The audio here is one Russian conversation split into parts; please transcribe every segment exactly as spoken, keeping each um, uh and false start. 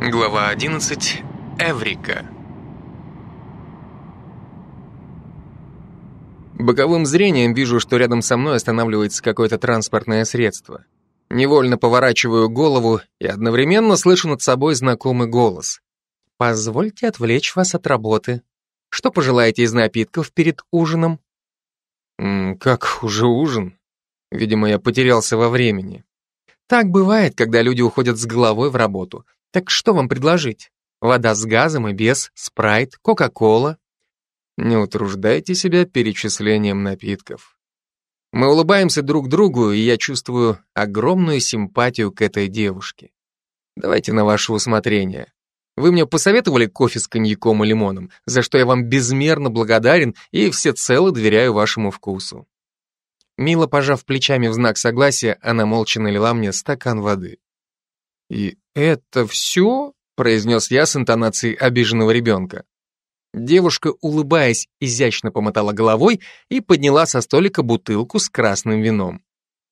Глава одиннадцать. Эврика. Боковым зрением вижу, что рядом со мной останавливается какое-то транспортное средство. Невольно поворачиваю голову и одновременно слышу над собой знакомый голос. «Позвольте отвлечь вас от работы. Что пожелаете из напитков перед ужином?» М, как уже ужин? Видимо, я потерялся во времени. Так бывает, когда люди уходят с головой в работу. Так что вам предложить? Вода с газом и без, спрайт, кока-кола? Не утруждайте себя перечислением напитков. Мы улыбаемся друг другу, и я чувствую огромную симпатию к этой девушке. Давайте на ваше усмотрение. Вы мне посоветовали кофе с коньяком и лимоном, за что я вам безмерно благодарен и всецело доверяю вашему вкусу. Мило пожав плечами в знак согласия, она молча налила мне стакан воды. «И это все?» — произнес я с интонацией обиженного ребенка. Девушка, улыбаясь, изящно помотала головой и подняла со столика бутылку с красным вином.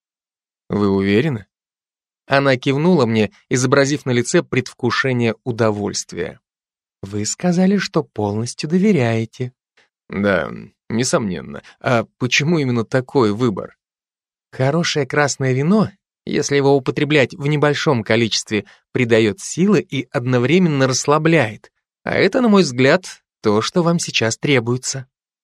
«Вы уверены?» Она кивнула мне, изобразив на лице предвкушение удовольствия. «Вы сказали, что полностью доверяете». «Да, несомненно. А почему именно такой выбор?» «Хорошее красное вино, если его употреблять в небольшом количестве, придает силы и одновременно расслабляет. А это, на мой взгляд, то, что вам сейчас требуется».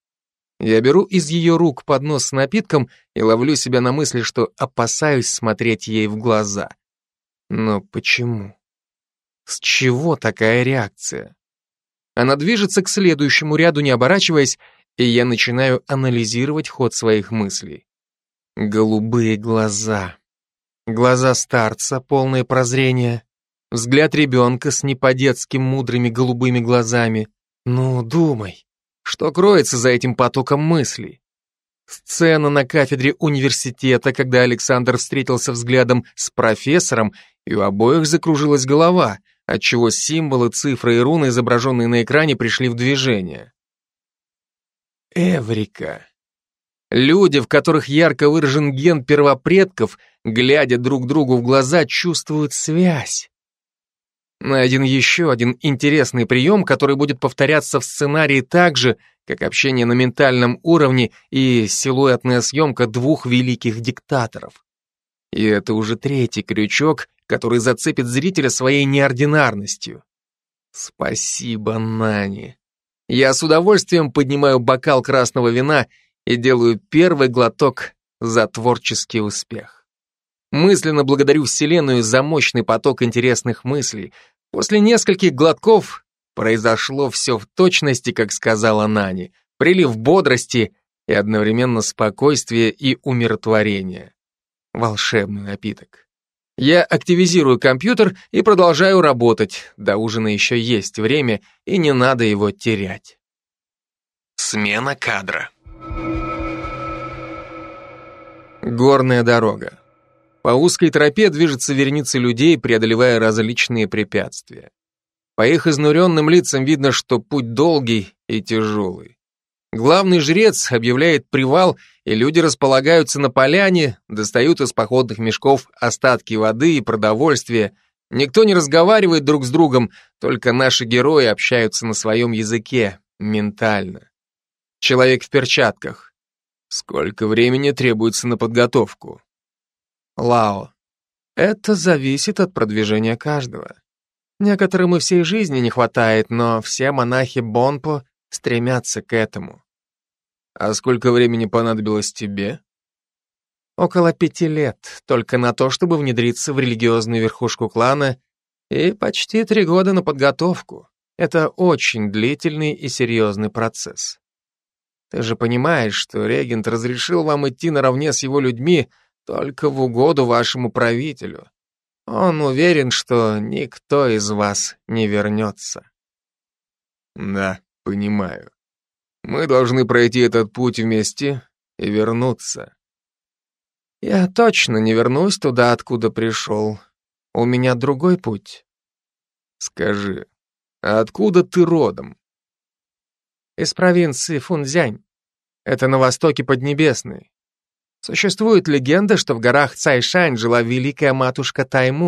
Я беру из ее рук поднос с напитком и ловлю себя на мысли, что опасаюсь смотреть ей в глаза. Но почему? С чего такая реакция? Она движется к следующему ряду, не оборачиваясь, и я начинаю анализировать ход своих мыслей. Голубые глаза. Глаза старца, полное прозрение. Взгляд ребенка с не по-детски мудрыми голубыми глазами. Ну, думай, что кроется за этим потоком мыслей? Сцена на кафедре университета, когда Александр встретился взглядом с профессором, и у обоих закружилась голова, отчего символы, цифры и руны, изображенные на экране, пришли в движение. Эврика. Люди, в которых ярко выражен ген первопредков, глядя друг другу в глаза, чувствуют связь. Найден еще один интересный прием, который будет повторяться в сценарии так же, как общение на ментальном уровне и силуэтная съемка двух великих диктаторов. И это уже третий крючок, который зацепит зрителя своей неординарностью. Спасибо, Нани. Я с удовольствием поднимаю бокал красного вина и делаю первый глоток за творческий успех. Мысленно благодарю Вселенную за мощный поток интересных мыслей. После нескольких глотков произошло все в точности, как сказала Нани. Прилив бодрости и одновременно спокойствия и умиротворения. Волшебный напиток. Я активизирую компьютер и продолжаю работать. До ужина еще есть время, и не надо его терять. Смена кадра. Горная дорога. По узкой тропе движется вереница людей, преодолевая различные препятствия. По их изнуренным лицам видно, что путь долгий и тяжелый. Главный жрец объявляет привал, и люди располагаются на поляне, достают из походных мешков остатки воды и продовольствия. Никто не разговаривает друг с другом, только наши герои общаются на своем языке, ментально. Человек в перчатках. Сколько времени требуется на подготовку? Лао. Это зависит от продвижения каждого. Некоторым и всей жизни не хватает, но все монахи Бонпо стремятся к этому. А сколько времени понадобилось тебе? Около пяти лет, только на то, чтобы внедриться в религиозную верхушку клана, и почти три года на подготовку. Это очень длительный и серьезный процесс. Ты же понимаешь, что регент разрешил вам идти наравне с его людьми только в угоду вашему правителю. Он уверен, что никто из вас не вернется. Да, понимаю. Мы должны пройти этот путь вместе и вернуться. Я точно не вернусь туда, откуда пришел. У меня другой путь. Скажи, а откуда ты родом? Из провинции Фунцзянь. Это на востоке Поднебесной. Существует легенда, что в горах Цайшань жила великая матушка Тайму,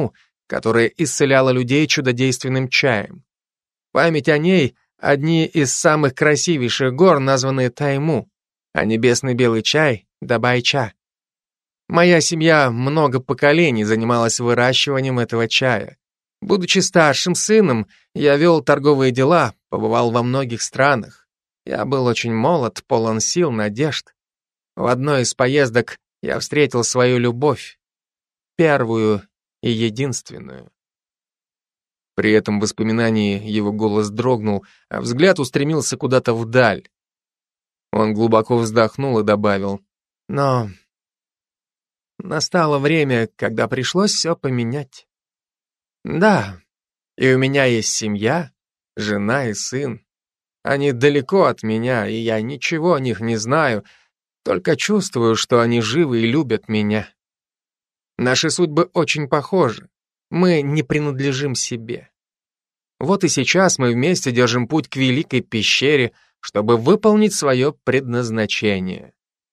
которая исцеляла людей чудодейственным чаем. Память о ней — одни из самых красивейших гор, названные Тайму, а небесный белый чай — Дабайча. Моя семья много поколений занималась выращиванием этого чая. Будучи старшим сыном, я вел торговые дела, побывал во многих странах. Я был очень молод, полон сил, надежд. В одной из поездок я встретил свою любовь, первую и единственную. При этом воспоминании его голос дрогнул, а взгляд устремился куда-то вдаль. Он глубоко вздохнул и добавил: «Но настало время, когда пришлось все поменять. Да, и у меня есть семья, жена и сын. Они далеко от меня, и я ничего о них не знаю, только чувствую, что они живы и любят меня. Наши судьбы очень похожи. Мы не принадлежим себе. Вот и сейчас мы вместе держим путь к великой пещере, чтобы выполнить свое предназначение».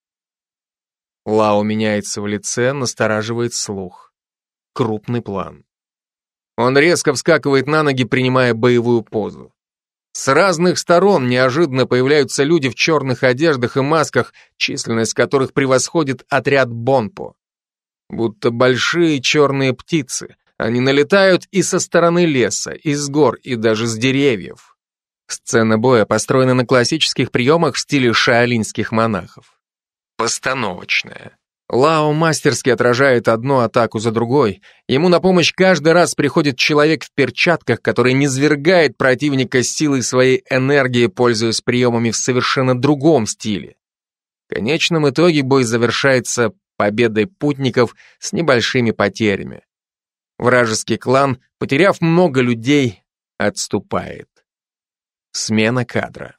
Лао меняется в лице, настораживает слух. Крупный план. Он резко вскакивает на ноги, принимая боевую позу. С разных сторон неожиданно появляются люди в черных одеждах и масках, численность которых превосходит отряд Бонпо. Будто большие черные птицы, они налетают и со стороны леса, из гор и даже с деревьев. Сцена боя построена на классических приемах в стиле шаолиньских монахов. Постановочная. Лао мастерски отражает одну атаку за другой. Ему на помощь каждый раз приходит человек в перчатках, который низвергает противника силой своей энергии, пользуясь приемами в совершенно другом стиле. В конечном итоге бой завершается победой путников с небольшими потерями. Вражеский клан, потеряв много людей, отступает. Смена кадра.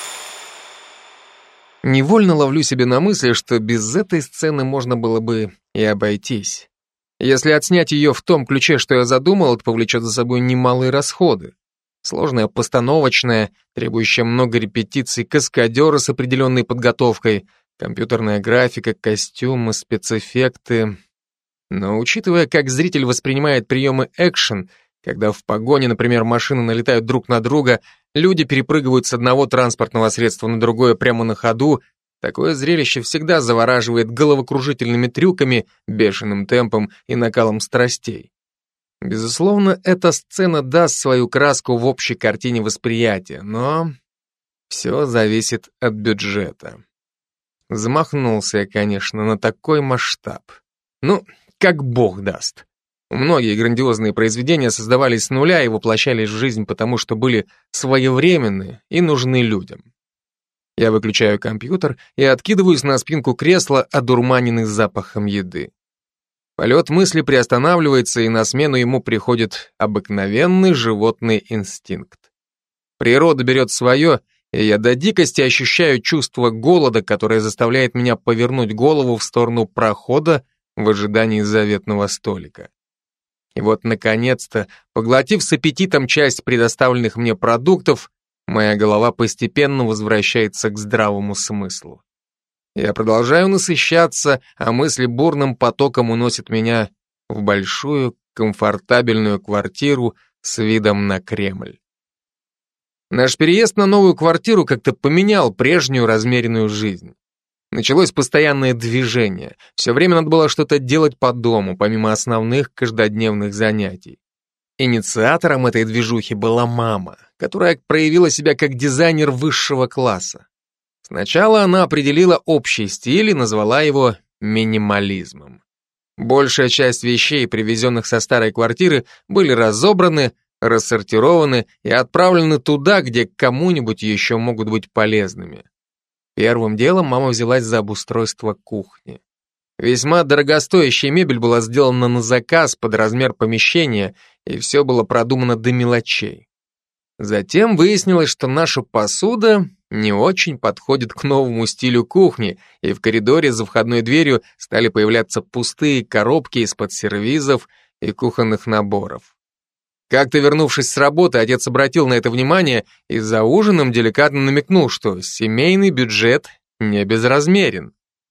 Невольно ловлю себе на мысли, что без этой сцены можно было бы и обойтись. Если отснять ее в том ключе, что я задумал, это повлечет за собой немалые расходы. Сложная постановочная, требующая много репетиций, каскадеры с определенной подготовкой, компьютерная графика, костюмы, спецэффекты. Но учитывая, как зритель воспринимает приемы экшен, когда в погоне, например, машины налетают друг на друга, люди перепрыгивают с одного транспортного средства на другое прямо на ходу, такое зрелище всегда завораживает головокружительными трюками, бешеным темпом и накалом страстей. Безусловно, эта сцена даст свою краску в общей картине восприятия, но все зависит от бюджета. Замахнулся я, конечно, на такой масштаб. Ну, как бог даст. Многие грандиозные произведения создавались с нуля и воплощались в жизнь, потому что были своевременны и нужны людям. Я выключаю компьютер и откидываюсь на спинку кресла, одурманенный запахом еды. Полет мысли приостанавливается, и на смену ему приходит обыкновенный животный инстинкт. Природа берет свое, и я до дикости ощущаю чувство голода, которое заставляет меня повернуть голову в сторону прохода в ожидании заветного столика. И вот, наконец-то, поглотив с аппетитом часть предоставленных мне продуктов, моя голова постепенно возвращается к здравому смыслу. Я продолжаю насыщаться, а мысли бурным потоком уносят меня в большую, комфортабельную квартиру с видом на Кремль. Наш переезд на новую квартиру как-то поменял прежнюю размеренную жизнь. Началось постоянное движение. Все время надо было что-то делать по дому, помимо основных каждодневных занятий. Инициатором этой движухи была мама, которая проявила себя как дизайнер высшего класса. Сначала она определила общий стиль и назвала его минимализмом. Большая часть вещей, привезенных со старой квартиры, были разобраны, рассортированы и отправлены туда, где кому-нибудь еще могут быть полезными. Первым делом мама взялась за обустройство кухни. Весьма дорогостоящая мебель была сделана на заказ под размер помещения, и все было продумано до мелочей. Затем выяснилось, что наша посуда не очень подходит к новому стилю кухни, и в коридоре за входной дверью стали появляться пустые коробки из-под сервизов и кухонных наборов. Как-то вернувшись с работы, отец обратил на это внимание и за ужином деликатно намекнул, что семейный бюджет не безразмерен.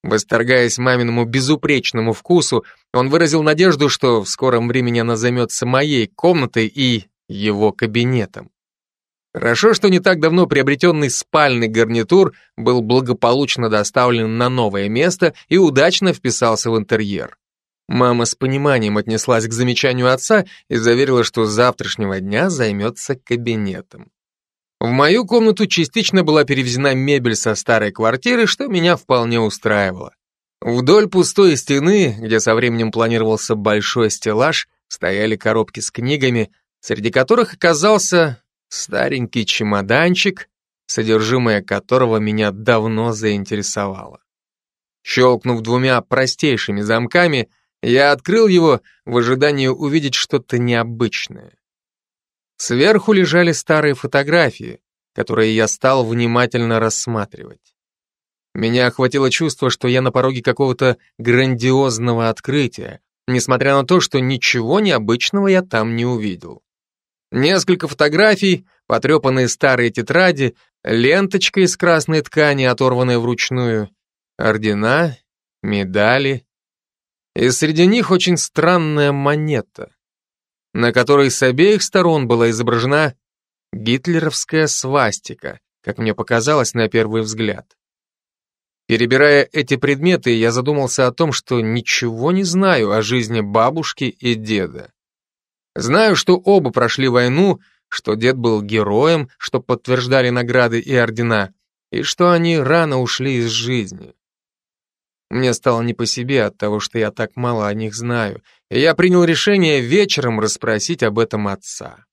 Восторгаясь маминому безупречному вкусу, он выразил надежду, что в скором времени она займется моей комнатой и его кабинетом. Хорошо, что не так давно приобретенный спальный гарнитур был благополучно доставлен на новое место и удачно вписался в интерьер. Мама с пониманием отнеслась к замечанию отца и заверила, что с завтрашнего дня займется кабинетом. В мою комнату частично была перевезена мебель со старой квартиры, что меня вполне устраивало. Вдоль пустой стены, где со временем планировался большой стеллаж, стояли коробки с книгами, среди которых оказался старенький чемоданчик, содержимое которого меня давно заинтересовало. Щелкнув двумя простейшими замками, я открыл его в ожидании увидеть что-то необычное. Сверху лежали старые фотографии, которые я стал внимательно рассматривать. Меня охватило чувство, что я на пороге какого-то грандиозного открытия, несмотря на то, что ничего необычного я там не увидел. Несколько фотографий, потрепанные старые тетради, ленточка из красной ткани, оторванная вручную, ордена, медали. И среди них очень странная монета, на которой с обеих сторон была изображена гитлеровская свастика, как мне показалось на первый взгляд. Перебирая эти предметы, я задумался о том, что ничего не знаю о жизни бабушки и деда. Знаю, что оба прошли войну, что дед был героем, что подтверждали награды и ордена, и что они рано ушли из жизни. Мне стало не по себе от того, что я так мало о них знаю, и я принял решение вечером расспросить об этом отца.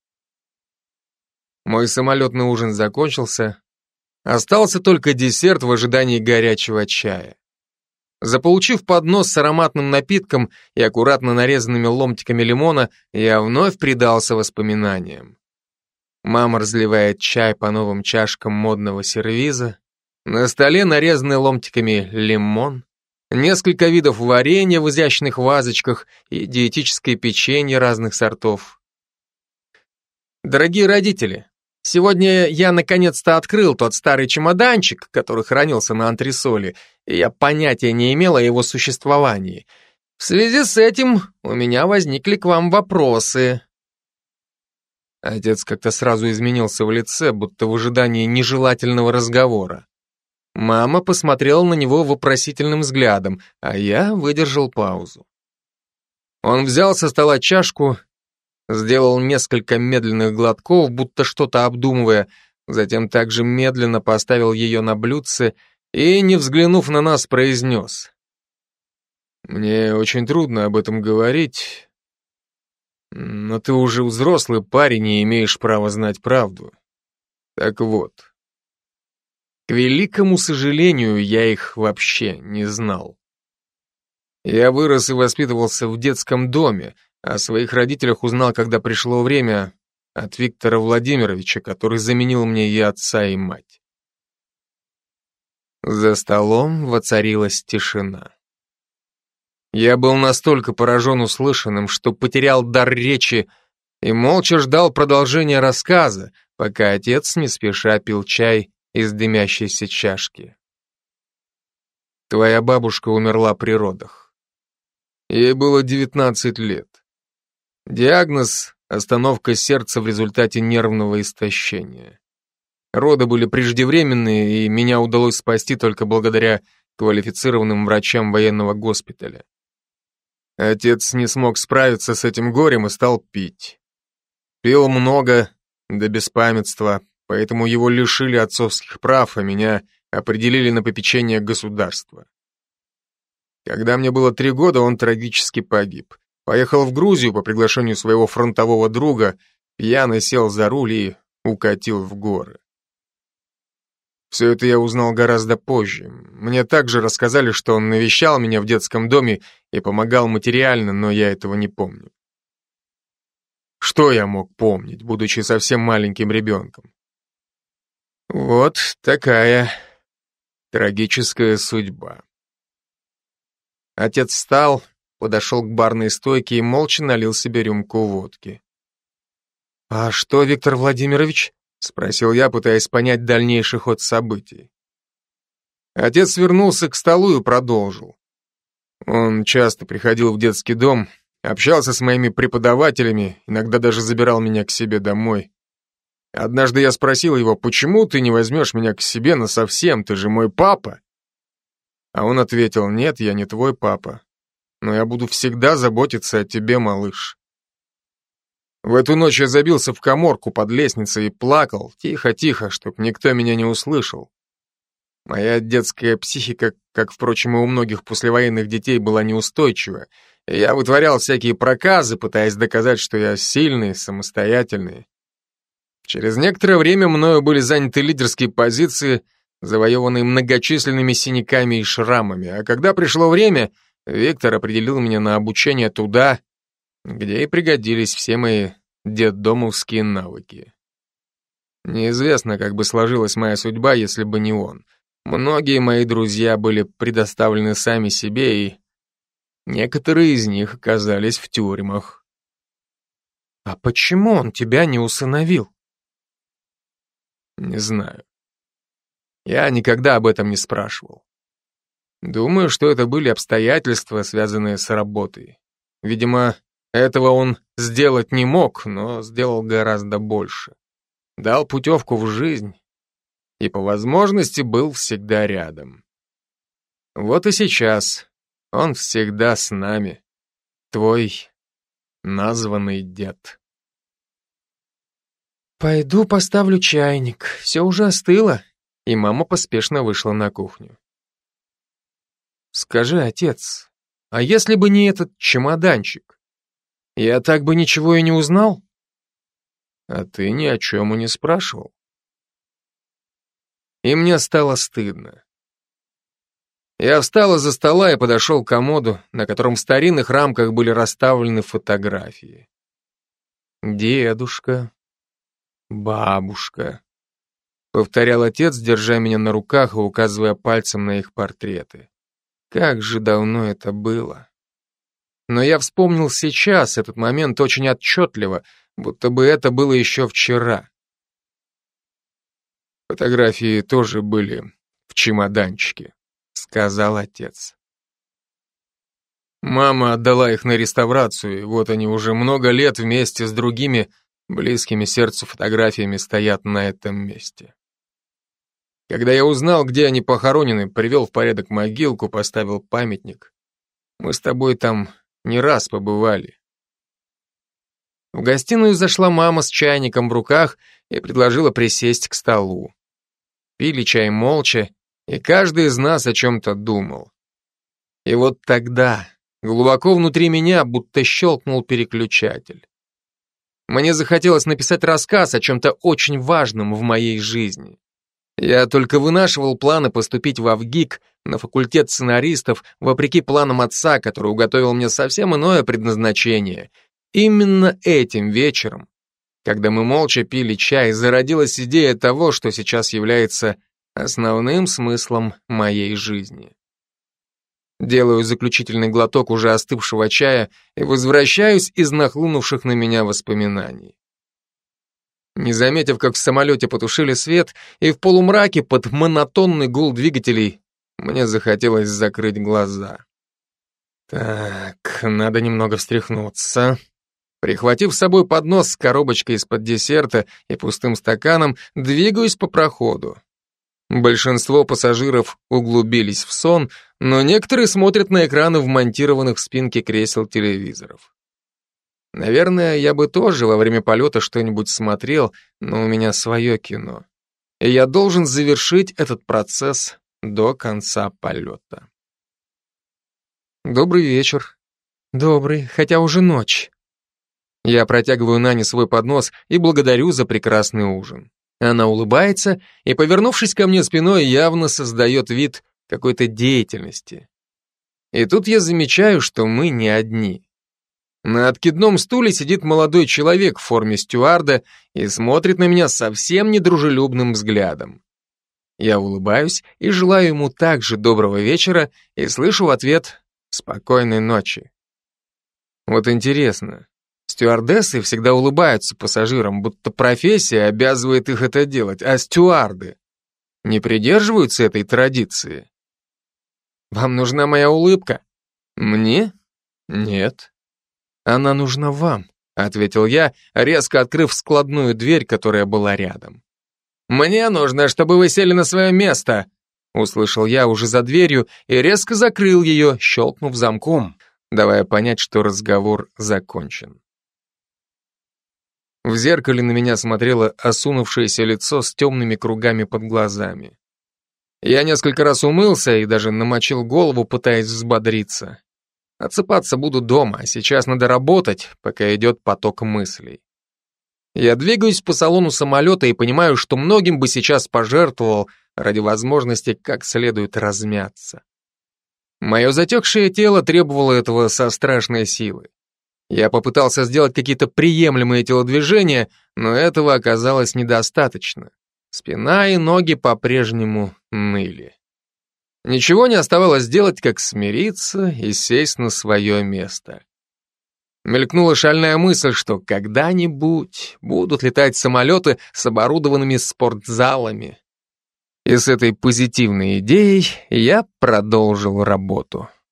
Мой самолетный ужин закончился. Остался только десерт в ожидании горячего чая. Заполучив поднос с ароматным напитком и аккуратно нарезанными ломтиками лимона, я вновь предался воспоминаниям. Мама разливает чай по новым чашкам модного сервиза. На столе нарезанный ломтиками лимон, несколько видов варенья в изящных вазочках и диетическое печенье разных сортов. Дорогие родители, сегодня я наконец-то открыл тот старый чемоданчик, который хранился на антресоле, и я понятия не имел о его существовании. В связи с этим у меня возникли к вам вопросы. Отец как-то сразу изменился в лице, будто в ожидании нежелательного разговора. Мама посмотрела на него вопросительным взглядом, а я выдержал паузу. Он взял со стола чашку, сделал несколько медленных глотков, будто что-то обдумывая, затем также медленно поставил ее на блюдце и, не взглянув на нас, произнес: «Мне очень трудно об этом говорить, но ты уже взрослый парень и имеешь право знать правду. Так вот, к великому сожалению, я их вообще не знал. Я вырос и воспитывался в детском доме, о своих родителях узнал, когда пришло время, от Виктора Владимировича, который заменил мне и отца, и мать». За столом воцарилась тишина. Я был настолько поражен услышанным, что потерял дар речи и молча ждал продолжения рассказа, пока отец не спеша пил чай из дымящейся чашки. Твоя бабушка умерла при родах. Ей было девятнадцать лет. Диагноз – остановка сердца в результате нервного истощения. Роды были преждевременные, и меня удалось спасти только благодаря квалифицированным врачам военного госпиталя. Отец не смог справиться с этим горем и стал пить. Пил много, до беспамятства, поэтому его лишили отцовских прав, а меня определили на попечение государства. Когда мне было три года, он трагически погиб. Поехал в Грузию по приглашению своего фронтового друга, пьяный сел за руль и укатил в горы. Все это я узнал гораздо позже. Мне также рассказали, что он навещал меня в детском доме и помогал материально, но я этого не помню. Что я мог помнить, будучи совсем маленьким ребенком? Вот такая трагическая судьба. Отец встал, подошел к барной стойке и молча налил себе рюмку водки. «А что, Виктор Владимирович?» — спросил я, пытаясь понять дальнейший ход событий. Отец вернулся к столу и продолжил. Он часто приходил в детский дом, общался с моими преподавателями, иногда даже забирал меня к себе домой. Однажды я спросил его, почему ты не возьмешь меня к себе насовсем, ты же мой папа? А он ответил, нет, я не твой папа, но я буду всегда заботиться о тебе, малыш. В эту ночь я забился в каморку под лестницей и плакал, тихо-тихо, чтоб никто меня не услышал. Моя детская психика, как, впрочем, и у многих послевоенных детей, была неустойчива, и я вытворял всякие проказы, пытаясь доказать, что я сильный, самостоятельный. Через некоторое время мною были заняты лидерские позиции, завоеванные многочисленными синяками и шрамами, а когда пришло время, Виктор определил меня на обучение туда, где и пригодились все мои детдомовские навыки. Неизвестно, как бы сложилась моя судьба, если бы не он. Многие мои друзья были предоставлены сами себе, и некоторые из них оказались в тюрьмах. А почему он тебя не усыновил? Не знаю. Я никогда об этом не спрашивал. Думаю, что это были обстоятельства, связанные с работой. Видимо, этого он сделать не мог, но сделал гораздо больше. Дал путевку в жизнь и по возможности был всегда рядом. Вот и сейчас он всегда с нами, твой названный дед. «Пойду поставлю чайник, все уже остыло», и мама поспешно вышла на кухню. «Скажи, отец, а если бы не этот чемоданчик, я так бы ничего и не узнал?» «А ты ни о чем и не спрашивал». И мне стало стыдно. Я встал из-за стола и подошел к комоду, на котором в старинных рамках были расставлены фотографии. «Дедушка, бабушка», — повторял отец, держа меня на руках и указывая пальцем на их портреты. Как же давно это было. Но я вспомнил сейчас этот момент очень отчетливо, будто бы это было еще вчера. Фотографии тоже были в чемоданчике, сказал отец. Мама отдала их на реставрацию, и вот они уже много лет вместе с другими близкими сердцу фотографиями стоят на этом месте. Когда я узнал, где они похоронены, привел в порядок могилку, поставил памятник. Мы с тобой там не раз побывали. В гостиную зашла мама с чайником в руках и предложила присесть к столу. Пили чай молча, и каждый из нас о чем-то думал. И вот тогда, глубоко внутри меня, будто щелкнул переключатель. Мне захотелось написать рассказ о чем-то очень важном в моей жизни. Я только вынашивал планы поступить в АВГИК на факультет сценаристов, вопреки планам отца, который уготовил мне совсем иное предназначение. Именно этим вечером, когда мы молча пили чай, зародилась идея того, что сейчас является основным смыслом моей жизни. Делаю заключительный глоток уже остывшего чая и возвращаюсь из нахлынувших на меня воспоминаний. Не заметив, как в самолете потушили свет, и в полумраке под монотонный гул двигателей мне захотелось закрыть глаза. Так, надо немного встряхнуться. Прихватив с собой поднос с коробочкой из-под десерта и пустым стаканом, двигаюсь по проходу. Большинство пассажиров углубились в сон, но некоторые смотрят на экраны вмонтированных в спинке кресел телевизоров. Наверное, я бы тоже во время полета что-нибудь смотрел, но у меня свое кино. И я должен завершить этот процесс до конца полета. Добрый вечер. Добрый, хотя уже ночь. Я протягиваю Нане свой поднос и благодарю за прекрасный ужин. Она улыбается и, повернувшись ко мне спиной, явно создает вид какой-то деятельности. И тут я замечаю, что мы не одни. На откидном стуле сидит молодой человек в форме стюарда и смотрит на меня совсем недружелюбным взглядом. Я улыбаюсь и желаю ему также доброго вечера и слышу в ответ «спокойной ночи». Вот интересно, стюардессы всегда улыбаются пассажирам, будто профессия обязывает их это делать, а стюарды не придерживаются этой традиции. Вам нужна моя улыбка? Мне? Нет. Она нужна вам, ответил я, резко открыв складную дверь, которая была рядом. Мне нужно, чтобы вы сели на свое место, услышал я уже за дверью и резко закрыл ее, щелкнув замком, давая понять, что разговор закончен. В зеркале на меня смотрело осунувшееся лицо с темными кругами под глазами. Я несколько раз умылся и даже намочил голову, пытаясь взбодриться. Отсыпаться буду дома, а сейчас надо работать, пока идет поток мыслей. Я двигаюсь по салону самолета и понимаю, что многим бы сейчас пожертвовал ради возможности как следует размяться. Мое затекшее тело требовало этого со страшной силой. Я попытался сделать какие-то приемлемые телодвижения, но этого оказалось недостаточно. Спина и ноги по-прежнему ныли. Ничего не оставалось делать, как смириться и сесть на свое место. Мелькнула шальная мысль, что когда-нибудь будут летать самолеты с оборудованными спортзалами. И с этой позитивной идеей я продолжил работу.